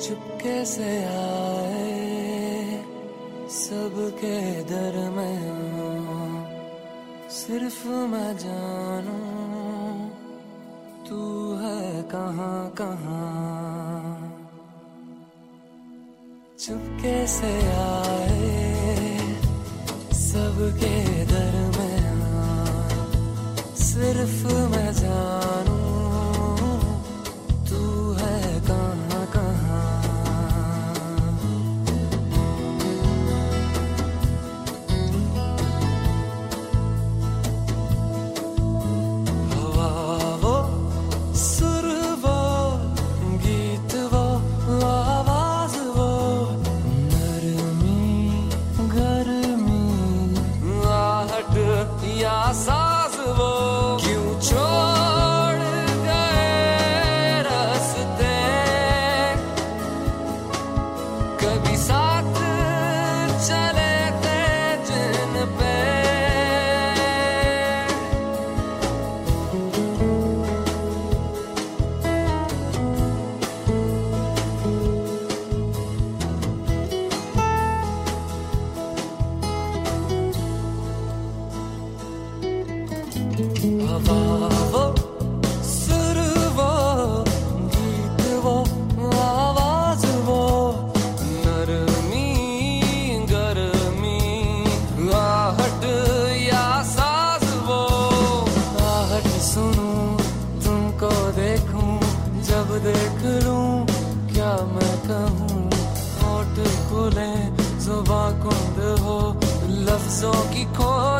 चुपके से आए सबके दरमियां, सिर्फ मैं जानूं तू है कहाँ कहाँ। चुपके से आए सबके दरमियां, सिर्फ मैं जानूं तू है कहाँ कहाँ। हवा वो, सुर वो, गीत वो, आवाज वो, नरमी गर्मी, आहट या साज वो, क्यों छोड़ गए रास्ते कभी साथ चले थे जिन पे। हवा वो, सुर वो, गीत वो, आवाज वो, नरमी गर्मी, आहट या साज वो। आहट सुनूं तुमको देखूं, जब देख लूं क्या मैं कहूं। होठ खुले जुबां कुंद हो, लफ्जों की खो